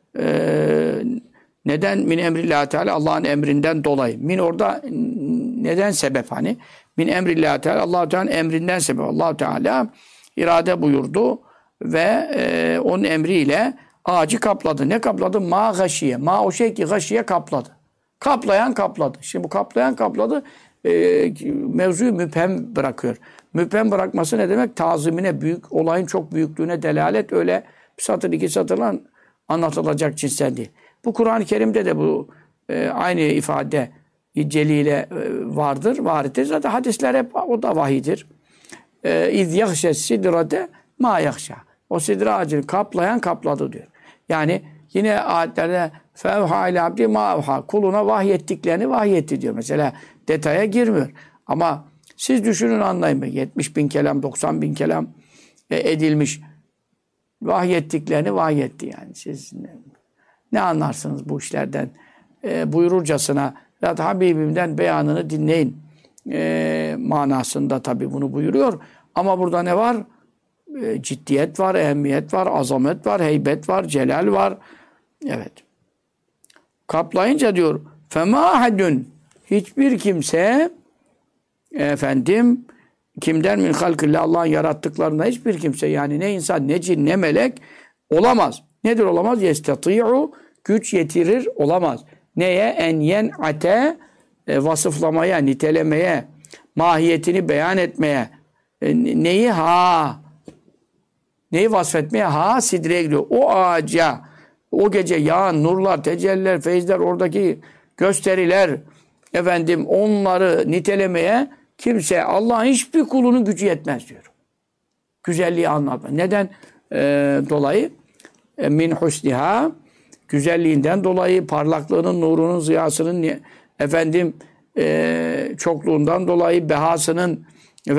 Neden? Min emrillahi teala, Allah'ın emrinden dolayı. Min orada neden sebep hani? Min emrillahi teala, Allah-u Teala'nın emrinden sebep. Allah-u Teala irade buyurdu ve onun emriyle ağacı kapladı. Ne kapladı? Ma gâşiye. Ma o şey ki gâşiye kapladı. Kaplayan kapladı. Şimdi bu kaplayan kapladı mevzuyu müphem bırakıyor. Müphem bırakması ne demek? Tazimine, büyük olayın çok büyüklüğüne delalet, öyle bir satır iki satırla anlatılacak cinsten değil. Bu Kur'an-ı Kerim'de de bu aynı ifade celile vardır, varittir. Zaten hadisler hep o da vahidir. İz yahşe sidrate ma yahşa. O sidre ağacını kaplayan kapladı diyor. Yani yine ayetlerde fevha ile abdi ma kuluna vahyettiklerini vahyetti diyor. Mesela detaya girmiyor. Ama siz düşünün, anlayın. 70 bin kelam, 90 bin kelam edilmiş. Vahyettiklerini vahyetti yani. Siz ne anlarsınız bu işlerden? Buyururcasına zaten Habibimden beyanını dinleyin manasında tabii bunu buyuruyor. Ama burada ne var? Ciddiyet var, ehemmiyet var, azamet var, heybet var, celal var. Evet. Kaplayınca diyor فَمَا hiçbir kimse kimden min halkillah, Allah'ın yarattıklarında hiçbir kimse, yani ne insan, ne cin, ne melek olamaz. Nedir olamaz? Yestati'u, güç yetirir olamaz. Neye? En yen'ate, vasıflamaya, nitelemeye, mahiyetini beyan etmeye. Neyi? Neyi vasfetmeye? Sidreye gidiyor. O ağaca, o gece yağan nurlar, tecelliler, feyizler, oradaki gösteriler, onları nitelemeye kimse, Allah'ın hiçbir kulunun gücü yetmez diyor. Güzelliği anlatma. Neden dolayı? Min husniha, güzelliğinden dolayı, parlaklığının, nurunun, ziyasının, çokluğundan dolayı, behasının,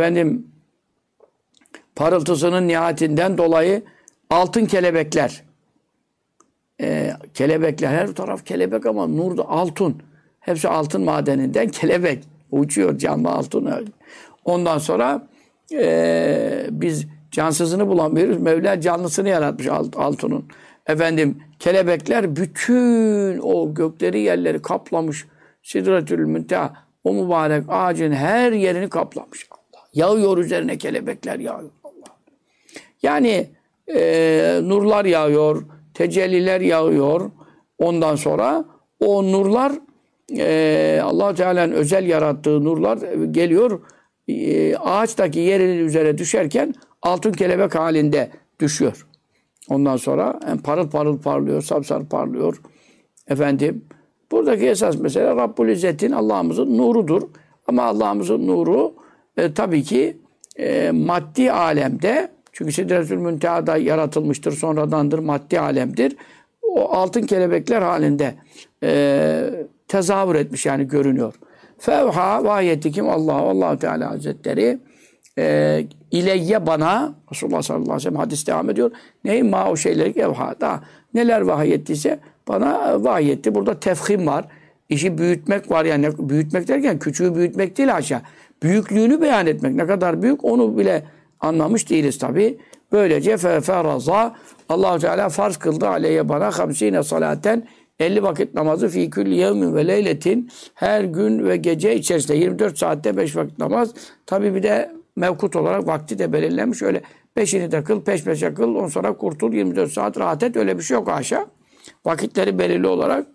parıltısının nihayetinden dolayı altın kelebekler. Kelebekler, her taraf kelebek ama nur da altın. Hepsi altın madeninden kelebek. Uçuyor canlı altın. Ondan sonra biz cansızını bulamıyoruz. Mevla canlısını yaratmış altının. Kelebekler bütün o gökleri, yerleri kaplamış. Sidretül Münteha, o mübarek ağacın her yerini kaplamış. Allah. Yağıyor üzerine kelebekler, yağıyor. Allah. Yani nurlar yağıyor, tecelliler yağıyor. Ondan sonra o nurlar Allah Teala'nın özel yarattığı nurlar geliyor. Ağaçtaki yerinin üzerine düşerken altın kelebek halinde düşüyor. Ondan sonra parıl parıl parlıyor, sapsarı parlıyor. Buradaki esas mesele Rabbul İzzet'in, Allah'ımızın nurudur. Ama Allah'ımızın nuru tabii ki maddi alemde, çünkü Sidretül Münteha'da yaratılmıştır, sonradandır, maddi alemdir. O altın kelebekler halinde tezahür etmiş, yani görünüyor. Fevha vahiyetti kim? Allah Teala Hazretleri ileyye bana, Resulullah sallallahu aleyhi ve sellem hadis devam ediyor. Neyin o şeyleri evhada, neler vahyettiyse bana vahyetti. Burada tefhim var. İşi büyütmek var, yani büyütmek derken küçüğü büyütmek değil aşağı. Büyüklüğünü beyan etmek. Ne kadar büyük onu bile anlamış değiliz tabi. Böylece feraza, Allah Teala farz kıldı aleyye bana 50 salaten, 50 vakit namazı fi külli yevmin ve leyletin, her gün ve gece içerisinde 24 saatte 5 vakit namaz. Tabi bir de mevkut olarak vakti de belirlenmiş. Öyle 5'ini de kıl, peş peşe kıl, ondan sonra kurtul, 24 saat rahat et. Öyle bir şey yok haşa. Vakitleri belirli olarak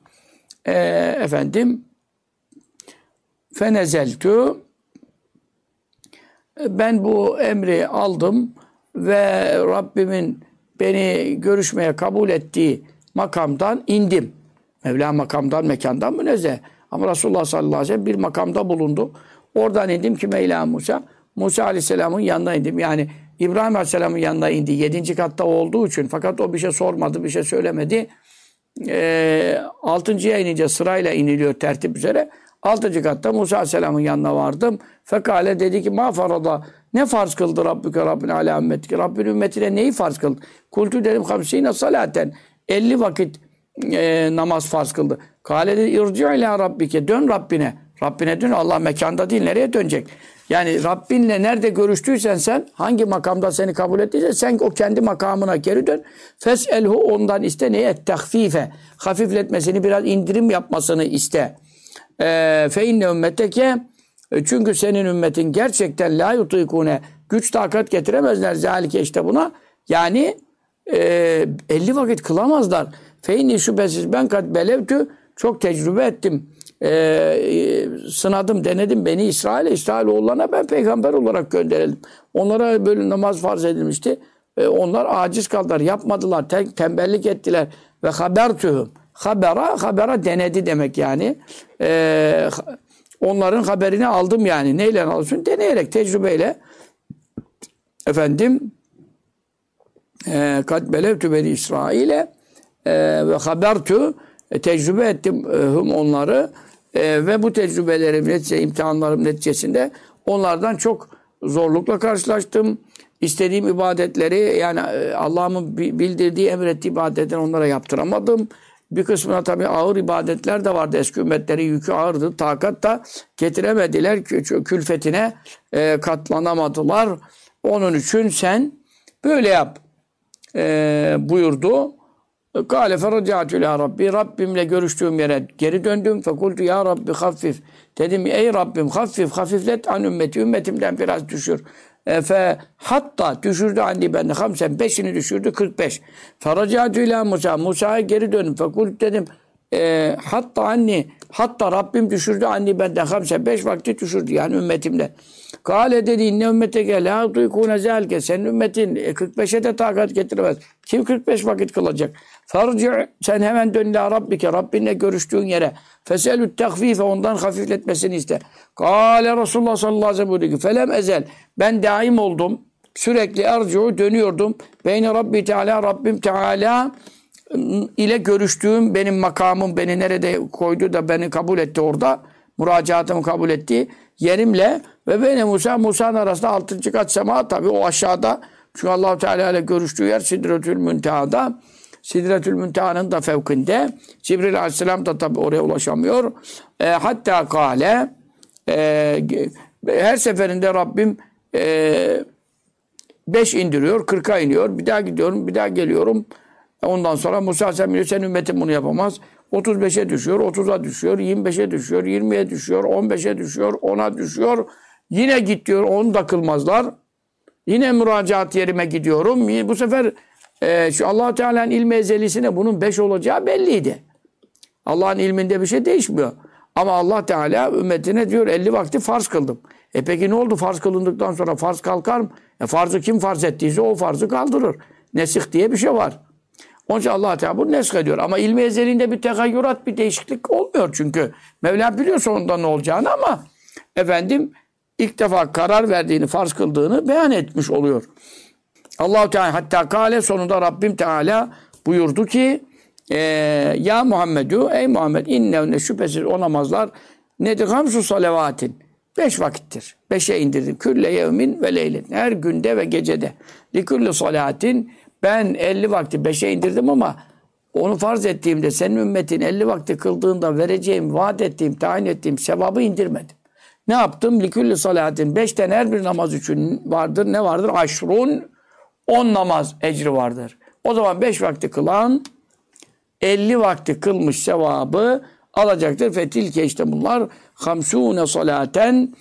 fenezeltü, ben bu emri aldım ve Rabbimin beni görüşmeye kabul ettiği makamdan indim. Mevla makamdan, mekandan münezzeh. Ama Resulullah sallallahu aleyhi ve sellem bir makamda bulundu. Oradan indim ki Mevla Musa. Musa aleyhisselamın yanına indim. Yani İbrahim aleyhisselamın yanına indi. 7. katta olduğu için. Fakat o bir şey sormadı, bir şey söylemedi. 6.'ya inince sırayla iniliyor tertip üzere. 6. katta Musa aleyhisselamın yanına vardım. Fekale dedi ki ma farada, ne farz kıldı Rabbüke Rabbine ala ümmetike, Rabbin ümmetine neyi farz kıldı? Kultu dedim 50 salaten, 50 vakit namaz farz kıldı. Kale dedi irci ila Rabbike, dön Rabbine. Rabbine dön, Allah mekanda değil, nereye dönecek? Yani Rabbinle nerede görüştüysen sen, hangi makamda seni kabul ettiyse sen o kendi makamına geri dön. Fes'elhu, ondan iste neye? Tehfife. Hafifletmesini, biraz indirim yapmasını iste. Fe inne ümmeteke, çünkü senin ümmetin gerçekten la yutikune, güç takat getiremezler zalike, işte buna. Yani 50 vakit kılamazlar. Fe inni, şüphesiz ben kat belevtü, çok tecrübe ettim. Sınadım, denedim beni İsrailoğullarına ben peygamber olarak gönderildim. Onlara böyle namaz farz edilmişti. Onlar aciz kaldılar, yapmadılar, tembellik ettiler. Ve habertühüm. Habera denedi demek yani. Onların haberini aldım yani. Neyle alıyorsun? Deneyerek, tecrübeyle. Efendim, kad belevtü beni İsrail'e ve habertü, tecrübe ettim onları ve bu tecrübelerim imtihanlarım neticesinde onlardan çok zorlukla karşılaştım. İstediğim ibadetleri, yani Allah'ımın bildirdiği, emrettiği ibadetleri onlara yaptıramadım. Bir kısmına tabii ağır ibadetler de vardı. Eski ümmetlerin yükü ağırdı. Takat da getiremediler. Külfetine katlanamadılar. Onun için sen böyle yap buyurdu. Kâle feracâtü ilâ Rabbi. Rabbimle görüştüğüm yere geri döndüm. Fekultu ya Rabbi haffif. Dedim ey Rabbim hafiflet an ümmeti. Ümmetimden biraz düşür. Hatta düşürdü anni bende. Hamsen 5'ini düşürdü 45. Feracâtü ilâ Musa. Musa'ya geri döndüm. Fekultu dedim hatta Rabbim düşürdü anni benden. Hamsen 5 vakti düşürdü yani ümmetimden. Kâle dedi inne ümmeteke lâ duykûne zâlke. Senin ümmetin 45'e de takat getiremez. Kim 45 vakit kılacak? Farci', sen hemen dön ila Rabbike. Rabbinle görüştüğün yere. Feselü't tehfife, ondan hafifletmesini iste. Kâle Resulullah sallallahu aleyhi ve sellem buyurdu ki felem ezel. Ben daim oldum. Sürekli erci'u dönüyordum. Beyne Rabbi Teala, Rabbim Teala ile görüştüğüm, benim makamım beni nerede koydu da beni kabul etti orada. Müracaatımı kabul etti. Yerimle ve beni Musa'nın arasında 6. kat sema, tabi o aşağıda. Çünkü Allah-u Teala ile görüştüğü yer Sidretül Münteha'da. Sidretül Münteha'nın da fevkinde. Cibril Aleyhisselam da tabi oraya ulaşamıyor. Hatta kâle her seferinde Rabbim 5 indiriyor, 40'a iniyor. Bir daha gidiyorum, bir daha geliyorum. Ondan sonra Musa sen ümmetin bunu yapamaz. 35'e düşüyor, 30'a düşüyor, 25'e düşüyor, 20'ye düşüyor, 15'e düşüyor, 10'a düşüyor. Yine git diyor, 10 da kılmazlar. Yine müracaat yerime gidiyorum. Bu sefer şu Allah-u Teala'nın ilmi ezelisine bunun 5 olacağı belliydi. Allah'ın ilminde bir şey değişmiyor. Ama Allah Teala ümmetine diyor 50 vakti farz kıldım. Peki ne oldu? Farz kılındıktan sonra farz kalkar mı? Farzı kim farz ettiyse o farzı kaldırır. Nesih diye bir şey var. Onun için Allah Teala bunu nesk ediyor. Ama ilmi ezelinde bir tegayyurat, bir değişiklik olmuyor çünkü. Mevla biliyor sonunda ne olacağını ama efendim ilk defa karar verdiğini, farz kıldığını beyan etmiş oluyor. Allah Teala hatta kâle, sonunda Rabbim Teala buyurdu ki ya Muhammedü, ey Muhammed, inne şüphesiz o namazlar nedir? Hamsu salavatin. 5 vakittir. 5'e indirdim. Külle yevmin ve leyletin. Her günde ve gecede. Likülli salatin. Ben 50 vakti 5'e indirdim ama onu farz ettiğimde senin ümmetin 50 vakti kıldığında vereceğim, vaat ettiğim, tayin ettiğim sevabı indirmedim. Ne yaptım? Likülli salatin. 5'ten her bir namaz için vardır. Ne vardır? Aşrun. 10 namaz ecri vardır. O zaman 5 vakti kılan 50 vakti kılmış sevabı alacaktır. Fetilke, işte bunlar hamsûne salaten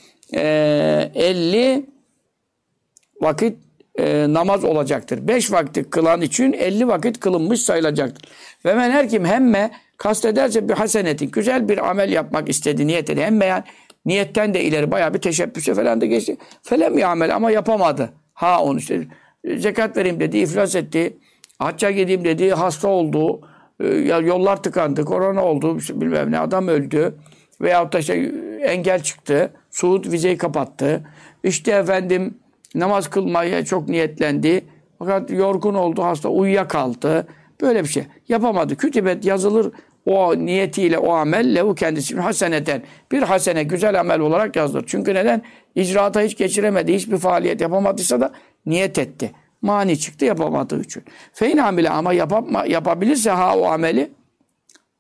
50 vakit namaz olacaktır. 5 vakti kılan için 50 vakit kılınmış sayılacaktır. Ve men her kim hemme kastederse bir hasenetin, güzel bir amel yapmak istedi, niyet edin. Hemme yani niyetten de ileri bayağı bir teşebbüse falan da geçti. Felem yamel, ama yapamadı. Onu işte zekat vereyim dedi, iflas etti. Hacca gideyim dedi, hasta oldu. Yollar tıkandı, korona oldu, bilmem ne, adam öldü. Veyahut da işte engel çıktı. Suud vizeyi kapattı. İşte efendim namaz kılmaya çok niyetlendi. Fakat yorgun oldu, hasta, uyuyakaldı. Böyle bir şey. Yapamadı. Kütübet yazılır o niyetiyle o amel lehu kendisinin haseneten. Bir hasene, güzel amel olarak yazılır. Çünkü neden? İcraata hiç geçiremedi. Hiçbir faaliyet yapamadıysa da niyet etti. Mani çıktı yapamadığı için. Feyn amile, ama yapabilirse o ameli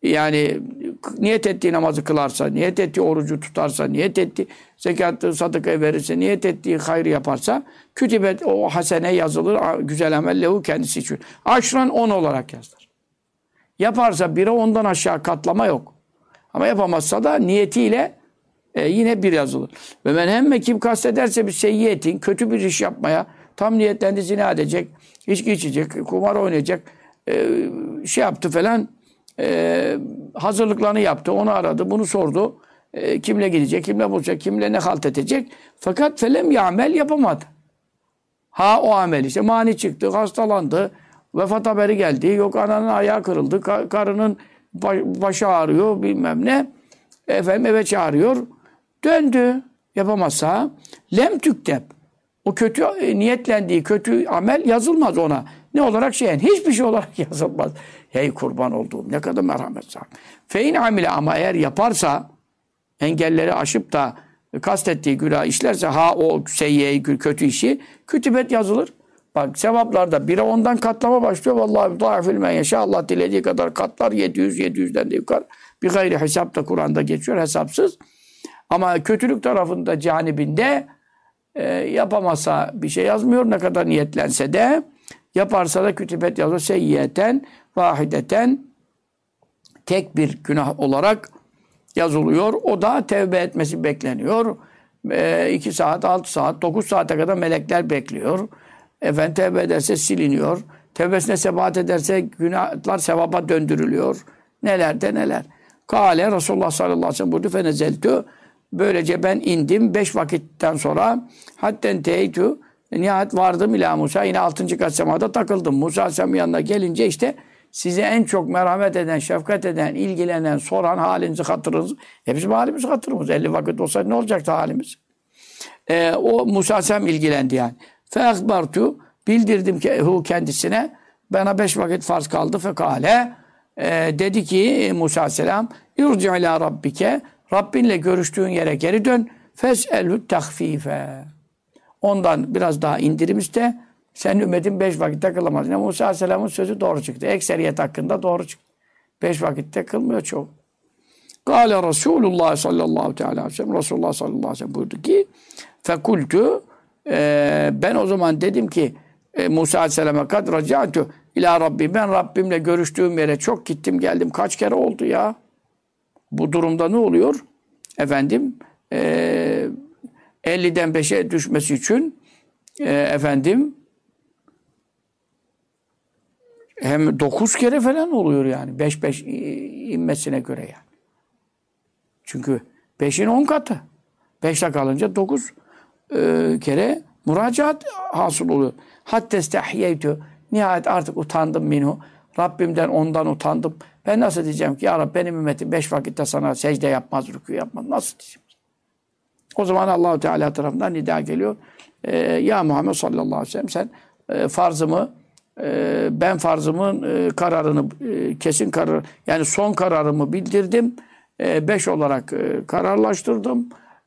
yani niyet ettiği namazı kılarsa, niyet ettiği orucu tutarsa, niyet ettiği zekatı, sadakayı verirse, niyet ettiği hayrı yaparsa kütübet o hasene yazılır. Güzel amel lehu kendisi için. Aşran 10 olarak yazılır. Yaparsa 1'e 10'dan aşağı katlama yok. Ama yapamazsa da niyetiyle yine 1 yazılır. Ve men hemme kim kastederse bir seyyiyetin, kötü bir iş yapmaya, tam niyetlendi zina edecek, içki içecek, kumar oynayacak, şey yaptı falan, hazırlıklarını yaptı, onu aradı, bunu sordu. Kimle gidecek, kimle bulacak, kimle ne halt edecek. Fakat felem ya'mel yapamadı. Ha o amel işte mani çıktı, hastalandı, vefat haberi geldi, yok ananın ayağı kırıldı, karının başı ağrıyor bilmem ne. Efendim eve çağırıyor. Döndü. Yapamazsa lem tükteb. O kötü niyetlendiği kötü amel yazılmaz ona. Ne olarak şeyen? Hiçbir şey olarak yazılmaz. Hey kurban olduğum ne kadar merhamet sahibi. Fein amile ama eğer yaparsa engelleri aşıp da kastettiği günah işlerse ha o seyyiye kötü işi kütübet yazılır. Bak sevaplarda 1'e 10'dan katlama başlıyor. Vallahi dâfil men yaşa. Allah dilediği kadar katlar 700'den de yukarı. Bir gayri hesap da Kur'an'da geçiyor hesapsız. Ama kötülük tarafında canibinde yapamazsa bir şey yazmıyor. Ne kadar niyetlense de yaparsa da kütübet yazıyor. Seyyiyeten, vahideten tek bir günah olarak yazılıyor. O da tevbe etmesi bekleniyor. 2 saat, 6 saat, 9 saate kadar melekler bekliyor. Efendim tevbe ederse siliniyor. Tevbesine sebat ederse günahlar sevaba döndürülüyor. Neler de neler. Kale Resulullah sallallahu aleyhi ve sellem buyurdu. Fenezeltü. Böylece ben indim 5 vakitten sonra. Hatten teytü. Nihayet vardım ila Musa. Yine 6. kat semada takıldım. Musa aleyhisselam yanına gelince işte size en çok merhamet eden, şefkat eden, ilgilenen, soran halinizi, hatırınızı. Bizim halimiz hatırımız. 50 vakit olsaydı ne olacaktı halimiz? O Musa aleyhisselam ilgilendi yani. Feakbartu. Bildirdim ki kendisine. Bana 5 vakit farz kaldı. Fekale. Dedi ki Musa aleyhisselam irci ila rabbike. Rabbinle görüştüğün yere geri dön. Fes'elhü tahfife. Ondan biraz daha indirim iste. Senin ümmetin 5 vakitte kılamaz. Yine Musa aleyhisselamın sözü doğru çıktı. Ekseriyet hakkında doğru çıktı. 5 vakitte kılmıyor çoğu. Kâle Resulullah sallallahu aleyhi ve sellem. Resulullah sallallahu aleyhi ve sellem buyurdu ki fekultu ben o zaman dedim ki Musa aleyhisselama kad raca'tu ila Rabbi. Ben Rabbimle görüştüğüm yere çok gittim geldim. Kaç kere oldu ya? Bu durumda ne oluyor? Efendim 50'den 5'e düşmesi için efendim hem 9 kere falan oluyor yani. 5 inmesine göre yani. Çünkü 5'in 10 katı. 5'te kalınca 9 kere müracaat hasıl oluyor. Hatta istahyeytü. Nihayet artık utandım minhu. Rabbimden ondan utandım. Ben nasıl diyeceğim ki ya Rabbi benim ümmetim 5 vakitte sana secde yapmaz, rükû yapmaz. Nasıl diyeceğim? O zaman Allah-u Teala tarafından nida geliyor. Ya Muhammed sallallahu aleyhi ve sellem sen farzımı ben farzımın kararını kesin karar yani son kararımı bildirdim. 5 olarak kararlaştırdım.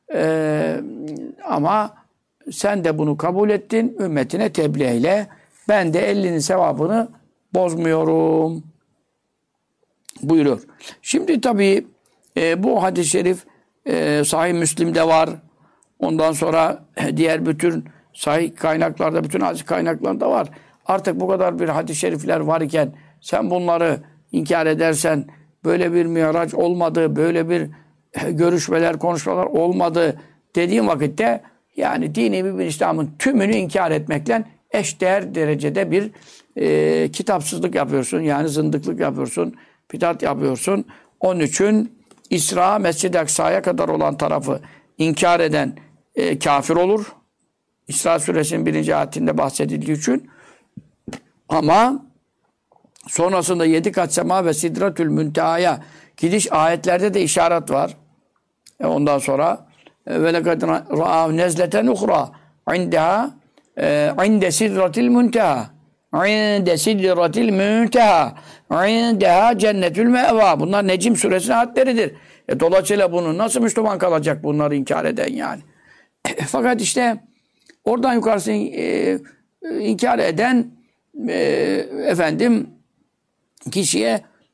Ama sen de bunu kabul ettin. Ümmetine tebliğ eyle. Ben de 50'nin sevabını bozmuyorum. Buyuruyor. Şimdi tabii bu hadis-i şerif Sahih Müslim'de var. Ondan sonra diğer bütün sahih kaynaklarda, bütün hadis kaynaklarında var. Artık bu kadar bir hadis-i şerifler var iken sen bunları inkar edersen böyle bir miraç olmadı, böyle bir görüşmeler, konuşmalar olmadı dediğin vakitte yani dini mübin İslam'ın tümünü inkar etmekle eşdeğer derecede bir kitapsızlık yapıyorsun. Yani zındıklık yapıyorsun, bidat yapıyorsun. Onun için İsra, Mescid-i Aksa'ya kadar olan tarafı inkar eden kafir olur. İsra suresinin 1. ayetinde bahsedildiği için. Ama sonrasında 7 kat sema ve Sidratül Münteha'ya gidiş ayetlerde de işaret var. Ondan sonra ve lekad ra'av nezleten uhra indeha inde sidratil munteha inde sidratil munteha indeha cennetül me'va. Bunlar Necim suresinin ayetleridir. Dolayısıyla bunu nasıl Müslüman kalacak bunları inkar eden yani. Fakat işte oradan yukarısını inkar eden efendim kişiye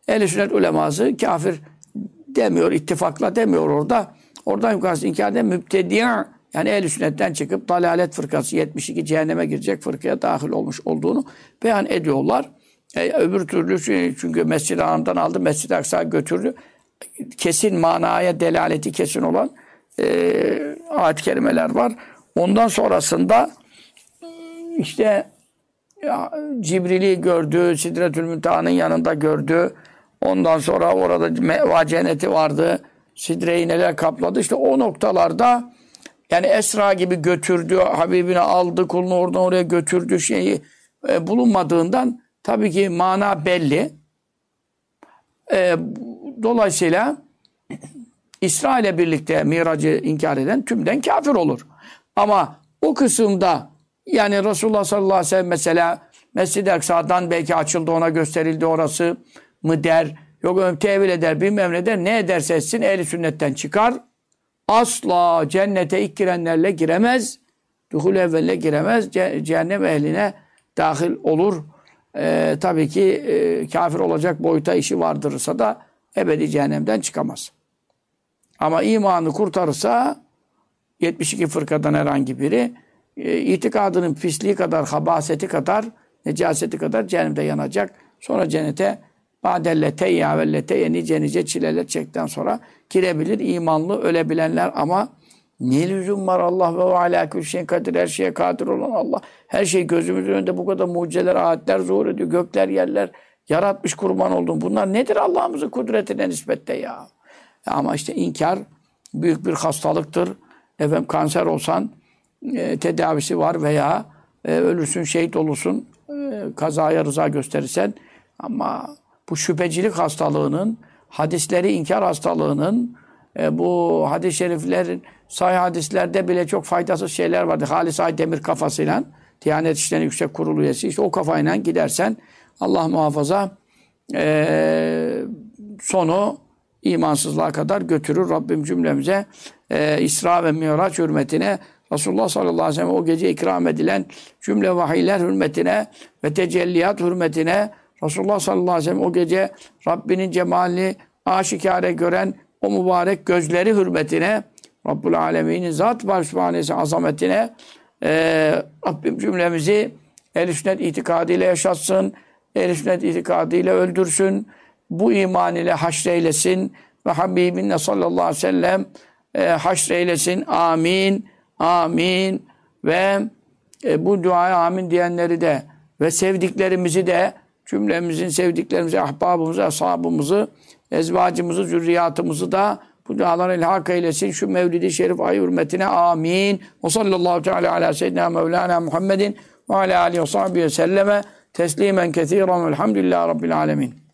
Ehl-i sünnet uleması kafir demiyor, ittifakla demiyor orada. Oradan yukarısı inkârda mübtedi'a, yani ehl-i sünnetten çıkıp dalalet fırkası 72 cehenneme girecek fırkaya dahil olmuş olduğunu beyan ediyorlar. Öbür türlü çünkü Mescid-i Haram'dan aldı, Mescid-i Aksa'ya götürdü. Kesin manaya delaleti kesin olan ayet-i kerimeler var. Ondan sonrasında işte Cibril'i gördü, Sidretül Münteha'nın yanında gördü. Ondan sonra orada meva cenneti vardı. Sidre'yi neler kapladı. İşte o noktalarda yani Esra gibi götürdü, Habibini aldı, kulunu oradan oraya götürdü şeyi bulunmadığından tabii ki mana belli. Dolayısıyla İsra ile birlikte Mirac'ı inkar eden tümden kafir olur. Ama o kısımda yani Resulullah sallallahu aleyhi ve sellem mesela Mescid-i Aksa'dan belki açıldı, ona gösterildi orası mı der, yok tevil eder, bilmem ne der, ne ederse etsin ehl-i sünnetten çıkar. Asla cennete ilk girenlerle giremez. Duhul evvelle giremez. Cehennem ehline dahil olur. Tabii ki kafir olacak boyuta işi vardırırsa da ebedi cehennemden çıkamaz. Ama imanı kurtarırsa 72 fırkadan herhangi biri itikadının pisliği kadar, habaseti kadar, necaseti kadar cehennemde yanacak. Sonra cennete ba'delleteyya velleteyye nice çileler çekten sonra girebilir imanlı ölebilenler ama ne lüzum var Allah ve alâ külli şeyin kadir, her şeye kadir olan Allah. Her şey gözümüzün önünde bu kadar mucizeler, ayetler zuhur ediyor. Gökler, yerler yaratmış, kurban oldum. Bunlar nedir Allah'ımızın kudretine nispette ya? Ama işte inkar büyük bir hastalıktır. Efendim kanser olsan tedavisi var veya ölürsün, şehit olursun, kazaya rıza gösterirsen. Ama bu şüphecilik hastalığının, hadisleri inkar hastalığının, bu hadis-i şeriflerin, sahih hadislerde bile çok faydasız şeyler vardı. Halis Aydemir kafasıyla, Diyanet İşleri Yüksek Kurulu üyesi, işte o kafayla gidersen Allah muhafaza sonu imansızlığa kadar götürür. Rabbim cümlemize İsra ve Miraç hürmetine, Resulullah sallallahu aleyhi ve sellem o gece ikram edilen cümle vahiyler hürmetine ve tecelliyat hürmetine, Resulullah sallallahu aleyhi ve sellem o gece Rabbinin cemalini aşikare gören o mübarek gözleri hürmetine, Rabbul Alemin'in zat başüstü azametine Rabbim cümlemizi ehl-i sünnet itikadıyla yaşatsın, ehl-i sünnet itikadıyla öldürsün, bu iman ile haşreylesin ve Habibinle sallallahu aleyhi ve sellem haşreylesin. Amin. Amin. Ve bu duaya amin diyenleri de ve sevdiklerimizi de cümlemizin sevdiklerimizi, ahbabımızı, ashabımızı, ezvacımızı, zürriyatımızı da bu dualara ilhak eylesin. Şu Mevlid-i Şerif ayı hürmetine amin. Ve sallallahu teala ala seyyidina Mevlana Muhammedin ve ala alihi ve sahbihi ve selleme teslimen kethiren velhamdülillahi rabbil alemin.